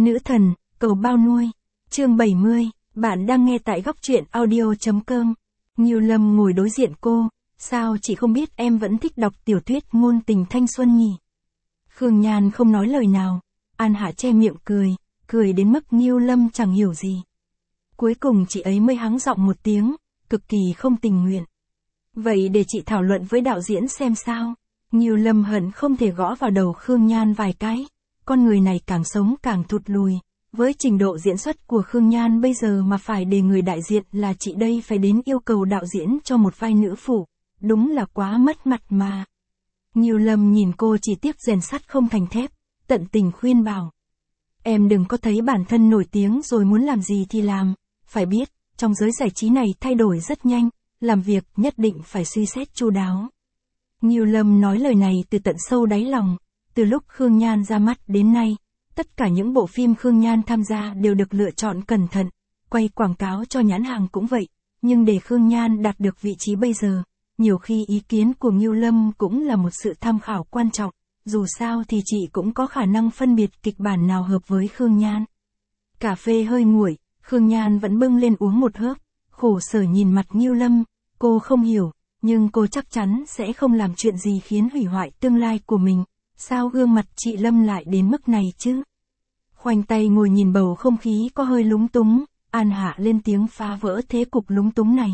Nữ thần, cầu bao nuôi. Chương 70, bạn đang nghe tại góc truyện audio.com. Ngưu Lâm ngồi đối diện cô, sao chị không biết em vẫn thích đọc tiểu thuyết ngôn tình thanh xuân nhỉ? Khương Nhan không nói lời nào, An Hạ che miệng cười đến mức Ngưu Lâm chẳng hiểu gì. Cuối cùng chị ấy mới hắng giọng một tiếng, cực kỳ không tình nguyện. Vậy để chị thảo luận với đạo diễn xem sao. Ngưu Lâm hận không thể gõ vào đầu Khương Nhan vài cái. Con người này càng sống càng thụt lùi. Với trình độ diễn xuất của Khương Nhan bây giờ mà phải để người đại diện là chị đây phải đến yêu cầu đạo diễn cho một vai nữ phụ. Đúng là quá mất mặt mà. Ngưu Lâm nhìn cô chỉ tiếc rèn sắt không thành thép, tận tình khuyên bảo. Em đừng có thấy bản thân nổi tiếng rồi muốn làm gì thì làm. Phải biết, trong giới giải trí này thay đổi rất nhanh, làm việc nhất định phải suy xét chu đáo. Ngưu Lâm nói lời này từ tận sâu đáy lòng. Từ lúc Khương Nhan ra mắt đến nay, tất cả những bộ phim Khương Nhan tham gia đều được lựa chọn cẩn thận, quay quảng cáo cho nhãn hàng cũng vậy, nhưng để Khương Nhan đạt được vị trí bây giờ, nhiều khi ý kiến của Ngưu Lâm cũng là một sự tham khảo quan trọng, dù sao thì chị cũng có khả năng phân biệt kịch bản nào hợp với Khương Nhan. Cà phê hơi nguội, Khương Nhan vẫn bưng lên uống một hớp, khổ sở nhìn mặt Ngưu Lâm, cô không hiểu, nhưng cô chắc chắn sẽ không làm chuyện gì khiến hủy hoại tương lai của mình. Sao gương mặt chị Lâm lại đến mức này chứ? Khoanh tay ngồi nhìn bầu không khí có hơi lúng túng, An Hạ lên tiếng phá vỡ thế cục lúng túng này.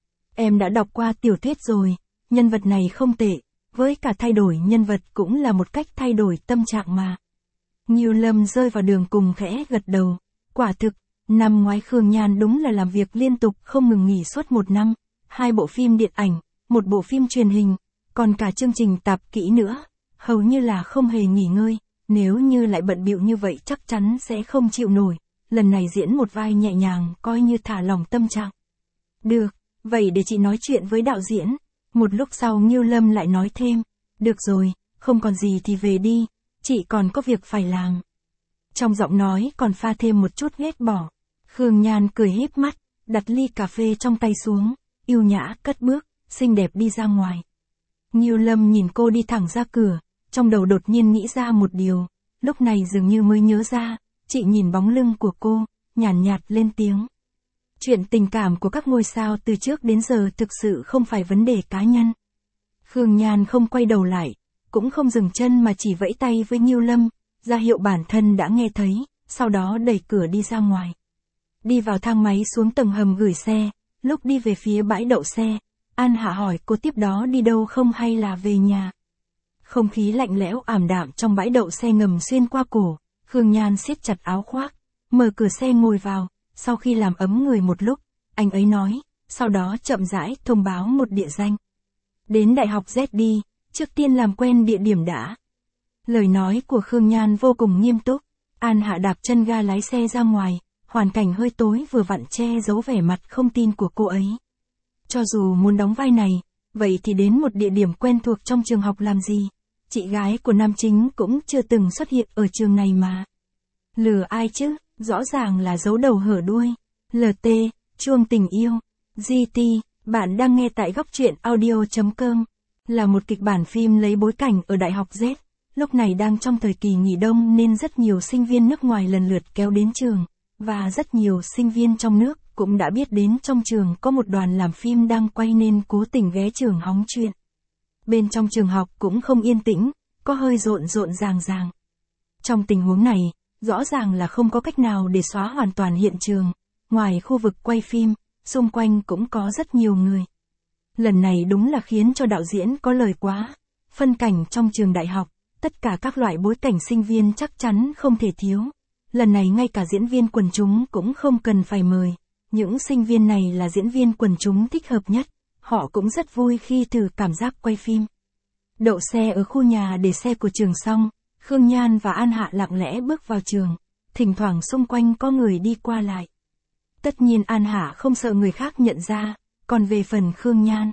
Em đã đọc qua tiểu thuyết rồi, nhân vật này không tệ, với cả thay đổi nhân vật cũng là một cách thay đổi tâm trạng mà. Ngưu Lâm rơi vào đường cùng khẽ gật đầu, quả thực, năm ngoái Khương Nhan đúng là làm việc liên tục không ngừng nghỉ suốt một năm, 2 bộ phim điện ảnh, 1 bộ phim truyền hình, còn cả chương trình tạp kỹ nữa. Hầu như là không hề nghỉ ngơi, nếu như lại bận bịu như vậy chắc chắn sẽ không chịu nổi, lần này diễn một vai nhẹ nhàng coi như thả lỏng tâm trạng. Được, vậy để chị nói chuyện với đạo diễn. Một lúc sau Ngưu Lâm lại nói thêm, được rồi, không còn gì thì về đi, chị còn có việc phải làm. Trong giọng nói còn pha thêm một chút ghét bỏ. Khương Nhan cười híp mắt, đặt ly cà phê trong tay xuống, yêu nhã cất bước, xinh đẹp đi ra ngoài. Ngưu Lâm nhìn cô đi thẳng ra cửa. Trong đầu đột nhiên nghĩ ra một điều, lúc này dường như mới nhớ ra, chị nhìn bóng lưng của cô, nhàn nhạt lên tiếng. Chuyện tình cảm của các ngôi sao từ trước đến giờ thực sự không phải vấn đề cá nhân. Khương Nhan không quay đầu lại, cũng không dừng chân mà chỉ vẫy tay với Ngưu Lâm, ra hiệu bản thân đã nghe thấy, sau đó đẩy cửa đi ra ngoài. Đi vào thang máy xuống tầng hầm gửi xe, lúc đi về phía bãi đậu xe, An Hạ hỏi cô tiếp đó đi đâu không hay là về nhà. Không khí lạnh lẽo ảm đạm trong bãi đậu xe ngầm xuyên qua cổ, Khương Nhan siết chặt áo khoác, mở cửa xe ngồi vào, sau khi làm ấm người một lúc, anh ấy nói, sau đó chậm rãi thông báo một địa danh. Đến Đại học Z đi, trước tiên làm quen địa điểm đã. Lời nói của Khương Nhan vô cùng nghiêm túc, An Hạ đạp chân ga lái xe ra ngoài, hoàn cảnh hơi tối vừa vặn che giấu vẻ mặt không tin của cô ấy. Cho dù muốn đóng vai này, vậy thì đến một địa điểm quen thuộc trong trường học làm gì? Chị gái của nam chính cũng chưa từng xuất hiện ở trường này mà. Lừa ai chứ, rõ ràng là giấu đầu hở đuôi. LT, chuông tình yêu. GT, bạn đang nghe tại góc truyện audio.com. Là một kịch bản phim lấy bối cảnh ở Đại học Z. Lúc này đang trong thời kỳ nghỉ đông nên rất nhiều sinh viên nước ngoài lần lượt kéo đến trường. Và rất nhiều sinh viên trong nước cũng đã biết đến trong trường có một đoàn làm phim đang quay nên cố tình ghé trường hóng chuyện. Bên trong trường học cũng không yên tĩnh, có hơi rộn ràng. Trong tình huống này, rõ ràng là không có cách nào để xóa hoàn toàn hiện trường. Ngoài khu vực quay phim, xung quanh cũng có rất nhiều người. Lần này đúng là khiến cho đạo diễn có lời quá. Phân cảnh trong trường đại học, tất cả các loại bối cảnh sinh viên chắc chắn không thể thiếu. Lần này ngay cả diễn viên quần chúng cũng không cần phải mời. Những sinh viên này là diễn viên quần chúng thích hợp nhất. Họ cũng rất vui khi thử cảm giác quay phim. Đậu xe ở khu nhà để xe của trường xong, Khương Nhan và An Hạ lặng lẽ bước vào trường. Thỉnh thoảng xung quanh có người đi qua lại. Tất nhiên An Hạ không sợ người khác nhận ra, còn về phần Khương Nhan.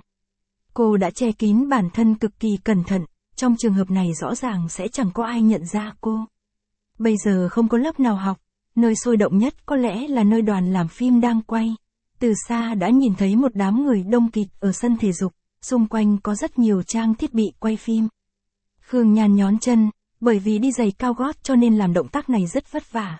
Cô đã che kín bản thân cực kỳ cẩn thận, trong trường hợp này rõ ràng sẽ chẳng có ai nhận ra cô. Bây giờ không có lớp nào học, nơi sôi động nhất có lẽ là nơi đoàn làm phim đang quay. Từ xa đã nhìn thấy một đám người đông kịt ở sân thể dục, xung quanh có rất nhiều trang thiết bị quay phim. Khương Nhan nhón chân, bởi vì đi giày cao gót cho nên làm động tác này rất vất vả.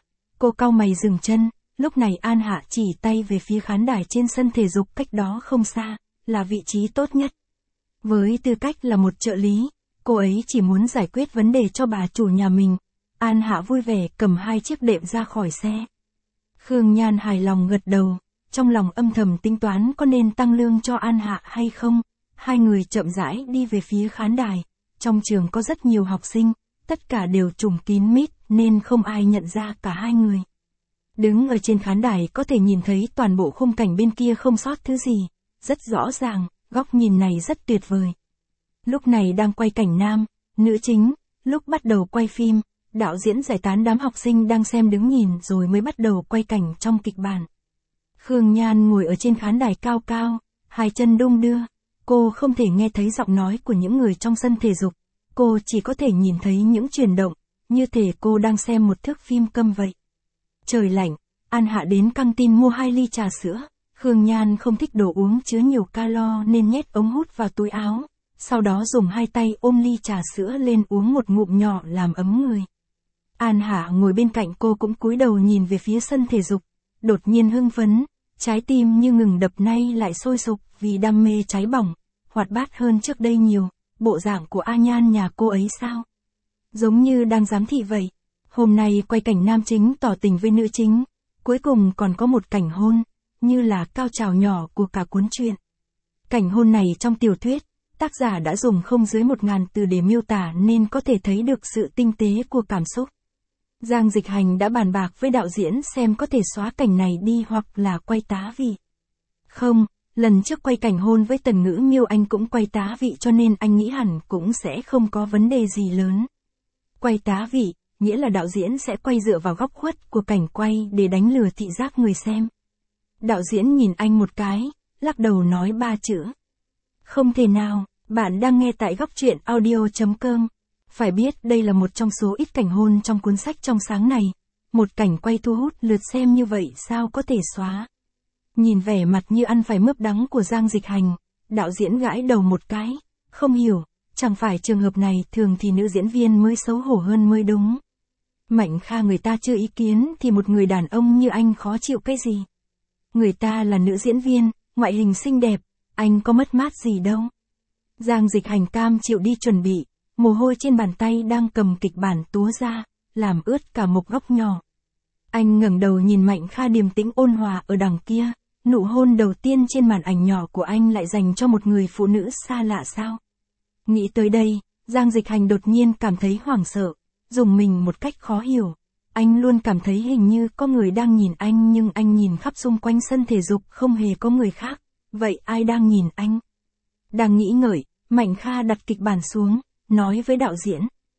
Cô cau mày dừng chân, lúc này An Hạ chỉ tay về phía khán đài trên sân thể dục cách đó không xa, là vị trí tốt nhất. Với tư cách là một trợ lý, cô ấy chỉ muốn giải quyết vấn đề cho bà chủ nhà mình. An Hạ vui vẻ cầm 2 chiếc đệm ra khỏi xe. Khương Nhan hài lòng gật đầu, trong lòng âm thầm tính toán có nên tăng lương cho An Hạ hay không. Hai người chậm rãi đi về phía khán đài. Trong trường có rất nhiều học sinh, tất cả đều trùm kín mít nên không ai nhận ra cả hai người. Đứng ở trên khán đài có thể nhìn thấy toàn bộ khung cảnh bên kia không sót thứ gì. Rất rõ ràng, góc nhìn này rất tuyệt vời. Lúc này đang quay cảnh nam, nữ chính, lúc bắt đầu quay phim, đạo diễn giải tán đám học sinh đang xem đứng nhìn rồi mới bắt đầu quay cảnh trong kịch bản. Khương Nhan ngồi ở trên khán đài cao cao, 2 chân đung đưa, cô không thể nghe thấy giọng nói của những người trong sân thể dục, cô chỉ có thể nhìn thấy những chuyển động, như thể cô đang xem một thước phim câm vậy. Trời lạnh, An Hạ đến căng tin mua 2 ly trà sữa, Khương Nhan không thích đồ uống chứa nhiều calo nên nhét ống hút vào túi áo, sau đó dùng 2 tay ôm ly trà sữa lên uống một ngụm nhỏ làm ấm người. An Hạ ngồi bên cạnh cô cũng cúi đầu nhìn về phía sân thể dục, đột nhiên hưng phấn, trái tim như ngừng đập nay lại sôi sục vì đam mê cháy bỏng, hoạt bát hơn trước đây nhiều, bộ dạng của A Nhan nhà cô ấy sao? Giống như đang giám thị vậy. Hôm nay quay cảnh nam chính tỏ tình với nữ chính, cuối cùng còn có một cảnh hôn, như là cao trào nhỏ của cả cuốn truyện. Cảnh hôn này trong tiểu thuyết, tác giả đã dùng không dưới 1000 từ để miêu tả nên có thể thấy được sự tinh tế của cảm xúc. Giang Dịch Hành đã bàn bạc với đạo diễn xem có thể xóa cảnh này đi hoặc là quay tá vị. Không, lần trước quay cảnh hôn với Tần Ngữ Miêu anh cũng quay tá vị cho nên anh nghĩ hẳn cũng sẽ không có vấn đề gì lớn. Quay tá vị, nghĩa là đạo diễn sẽ quay dựa vào góc khuất của cảnh quay để đánh lừa thị giác người xem. Đạo diễn nhìn anh một cái, lắc đầu nói 3 chữ. Không thể nào, bạn đang nghe tại góc truyện audio.com. Phải biết đây là một trong số ít cảnh hôn trong cuốn sách trong sáng này. Một cảnh quay thu hút lượt xem như vậy sao có thể xóa. Nhìn vẻ mặt như ăn phải mướp đắng của Giang Dịch Hành, đạo diễn gãi đầu một cái, không hiểu, chẳng phải trường hợp này thường thì nữ diễn viên mới xấu hổ hơn mới đúng. Mạnh Kha người ta chưa ý kiến thì một người đàn ông như anh khó chịu cái gì. Người ta là nữ diễn viên, ngoại hình xinh đẹp, anh có mất mát gì đâu. Giang Dịch Hành cam chịu đi chuẩn bị, mồ hôi trên bàn tay đang cầm kịch bản túa ra, làm ướt cả một góc nhỏ. Anh ngẩng đầu nhìn Mạnh Kha điềm tĩnh ôn hòa ở đằng kia, nụ hôn đầu tiên trên màn ảnh nhỏ của anh lại dành cho một người phụ nữ xa lạ sao? Nghĩ tới đây, Giang Dịch Hành đột nhiên cảm thấy hoảng sợ, dùng mình một cách khó hiểu. Anh luôn cảm thấy hình như có người đang nhìn anh nhưng anh nhìn khắp xung quanh sân thể dục không hề có người khác. Vậy ai đang nhìn anh? Đang nghĩ ngợi, Mạnh Kha đặt kịch bản xuống, nói với đạo diễn.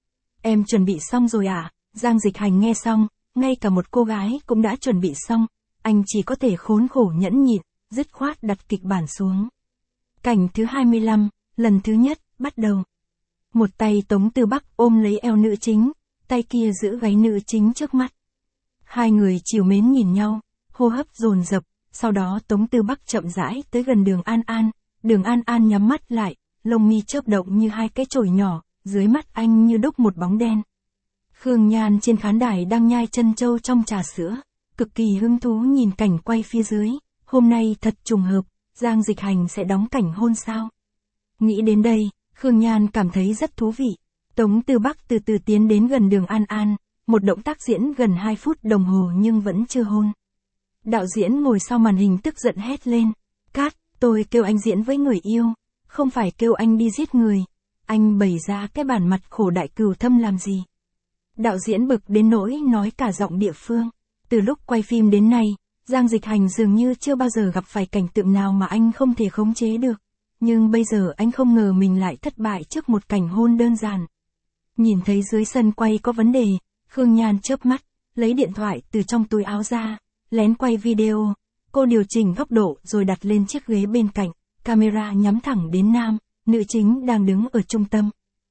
Em chuẩn bị xong rồi à? Giang Dịch Hành nghe xong, ngay cả một cô gái cũng đã chuẩn bị xong. Anh chỉ có thể khốn khổ nhẫn nhịn, dứt khoát đặt kịch bản xuống. Cảnh thứ 25, lần thứ nhất, bắt đầu. Một tay Tống Tư Bắc ôm lấy eo nữ chính, tay kia giữ gáy nữ chính trước mắt. Hai người trìu mến nhìn nhau, hô hấp dồn dập, sau đó Tống Tư Bắc chậm rãi tới gần Đường An An. Đường An An nhắm mắt lại, lông mi chớp động như 2 cái chổi nhỏ, dưới mắt anh như đúc một bóng đen. Khương Nhan trên khán đài đang nhai chân trâu trong trà sữa, cực kỳ hứng thú nhìn cảnh quay phía dưới. Hôm nay thật trùng hợp, Giang Dịch Hành sẽ đóng cảnh hôn sao? Nghĩ đến đây, Khương Nhan cảm thấy rất thú vị. Tống Tư Bắc từ từ tiến đến gần Đường An An, một động tác diễn gần 2 phút đồng hồ nhưng vẫn chưa hôn. Đạo diễn ngồi sau màn hình tức giận hét lên. Cát, tôi kêu anh diễn với người yêu, không phải kêu anh đi giết người. Anh bày ra cái bản mặt khổ đại cừu thâm làm gì? Đạo diễn bực đến nỗi nói cả giọng địa phương. Từ lúc quay phim đến nay, Giang Dịch Hành dường như chưa bao giờ gặp phải cảnh tượng nào mà anh không thể khống chế được. Nhưng bây giờ anh không ngờ mình lại thất bại trước một cảnh hôn đơn giản. Nhìn thấy dưới sân quay có vấn đề, Khương Nhan chớp mắt, lấy điện thoại từ trong túi áo ra, lén quay video. Cô điều chỉnh góc độ rồi đặt lên chiếc ghế bên cạnh, camera nhắm thẳng đến nam, nữ chính đang đứng ở trung tâm.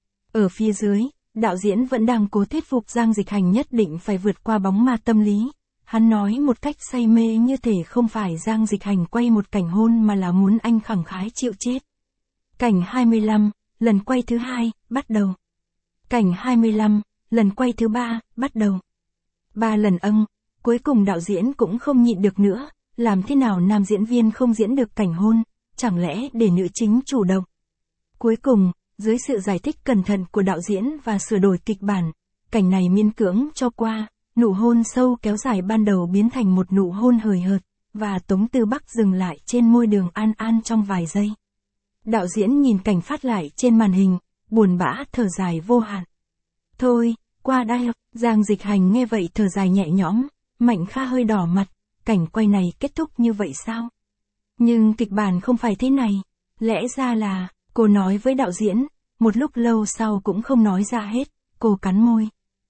Ở phía dưới, đạo diễn vẫn đang cố thuyết phục Giang Dịch Hành nhất định phải vượt qua bóng ma tâm lý. Hắn nói một cách say mê như thể không phải Giang Dịch Hành quay một cảnh hôn mà là muốn anh khẳng khái chịu chết. Cảnh 25, lần quay thứ 2, bắt đầu. Cảnh 25, lần quay thứ 3, bắt đầu. 3 lần Cuối cùng đạo diễn cũng không nhịn được nữa, làm thế nào nam diễn viên không diễn được cảnh hôn, chẳng lẽ để nữ chính chủ động. Cuối cùng, dưới sự giải thích cẩn thận của đạo diễn và sửa đổi kịch bản, cảnh này miễn cưỡng cho qua, nụ hôn sâu kéo dài ban đầu biến thành một nụ hôn hời hợt, và Tống Tư Bắc dừng lại trên môi Đường An An trong vài giây. Đạo diễn nhìn cảnh phát lại trên màn hình, buồn bã thở dài vô hạn. Thôi, qua đây, Giang Dịch Hành nghe vậy thở dài nhẹ nhõm, Mạnh Kha hơi đỏ mặt, cảnh quay này kết thúc như vậy sao? Nhưng kịch bản không phải thế này, lẽ ra là, cô nói với đạo diễn, một lúc lâu sau cũng không nói ra hết, cô cắn môi.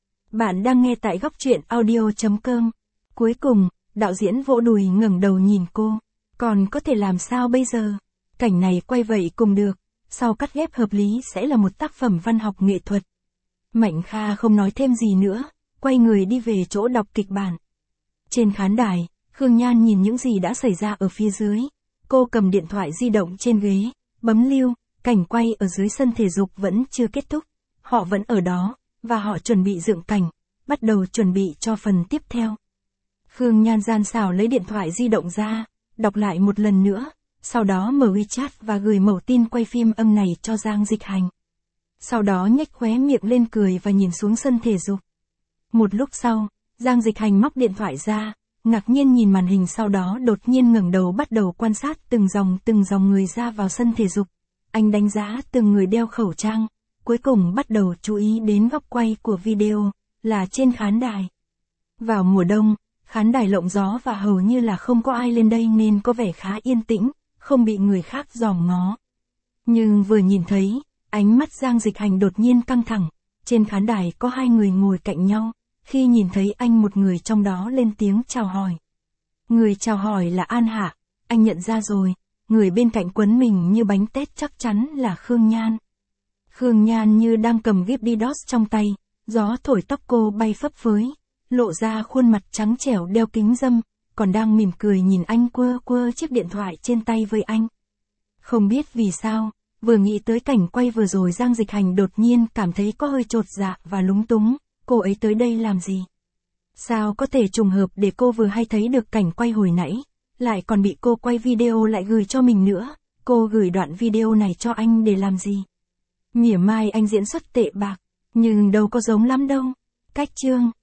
Bạn đang nghe tại góc truyện audio.com. Cuối cùng, đạo diễn vỗ đùi ngẩng đầu nhìn cô, còn có thể làm sao bây giờ? Cảnh này quay vậy cùng được, sau cắt ghép hợp lý sẽ là một tác phẩm văn học nghệ thuật. Mạnh Kha không nói thêm gì nữa, quay người đi về chỗ đọc kịch bản. Trên khán đài, Khương Nhan nhìn những gì đã xảy ra ở phía dưới. Cô cầm điện thoại di động trên ghế, bấm lưu, cảnh quay ở dưới sân thể dục vẫn chưa kết thúc. Họ vẫn ở đó, và họ chuẩn bị dựng cảnh, bắt đầu chuẩn bị cho phần tiếp theo. Khương Nhan gian xảo lấy điện thoại di động ra, đọc lại một lần nữa, sau đó mở WeChat và gửi mẩu tin quay phim âm này cho Giang Dịch Hành. Sau đó nhếch khóe miệng lên cười và nhìn xuống sân thể dục. Một lúc sau, Giang Dịch Hành móc điện thoại ra, ngạc nhiên nhìn màn hình, sau đó đột nhiên ngẩng đầu bắt đầu quan sát từng dòng người ra vào sân thể dục. Anh đánh giá từng người đeo khẩu trang, cuối cùng bắt đầu chú ý đến góc quay của video, là trên khán đài. Vào mùa đông, khán đài lộng gió và hầu như là không có ai lên đây nên có vẻ khá yên tĩnh, không bị người khác dòm ngó. Nhưng vừa nhìn thấy, ánh mắt Giang Dịch Hành đột nhiên căng thẳng, trên khán đài có hai người ngồi cạnh nhau, khi nhìn thấy anh một người trong đó lên tiếng chào hỏi. Người chào hỏi là An Hạ, anh nhận ra rồi, người bên cạnh quấn mình như bánh tét chắc chắn là Khương Nhan. Khương Nhan như đang cầm Gipdidos trong tay, gió thổi tóc cô bay phấp phới, lộ ra khuôn mặt trắng trẻo đeo kính râm, còn đang mỉm cười nhìn anh quơ quơ chiếc điện thoại trên tay với anh. Không biết vì sao, vừa nghĩ tới cảnh quay vừa rồi Giang Dịch Hành đột nhiên cảm thấy có hơi chột dạ và lúng túng, cô ấy tới đây làm gì? Sao có thể trùng hợp để cô vừa hay thấy được cảnh quay hồi nãy, lại còn bị cô quay video lại gửi cho mình nữa, cô gửi đoạn video này cho anh để làm gì? Mỉa mai anh diễn xuất tệ bạc, nhưng đâu có giống lắm đâu. Cách chương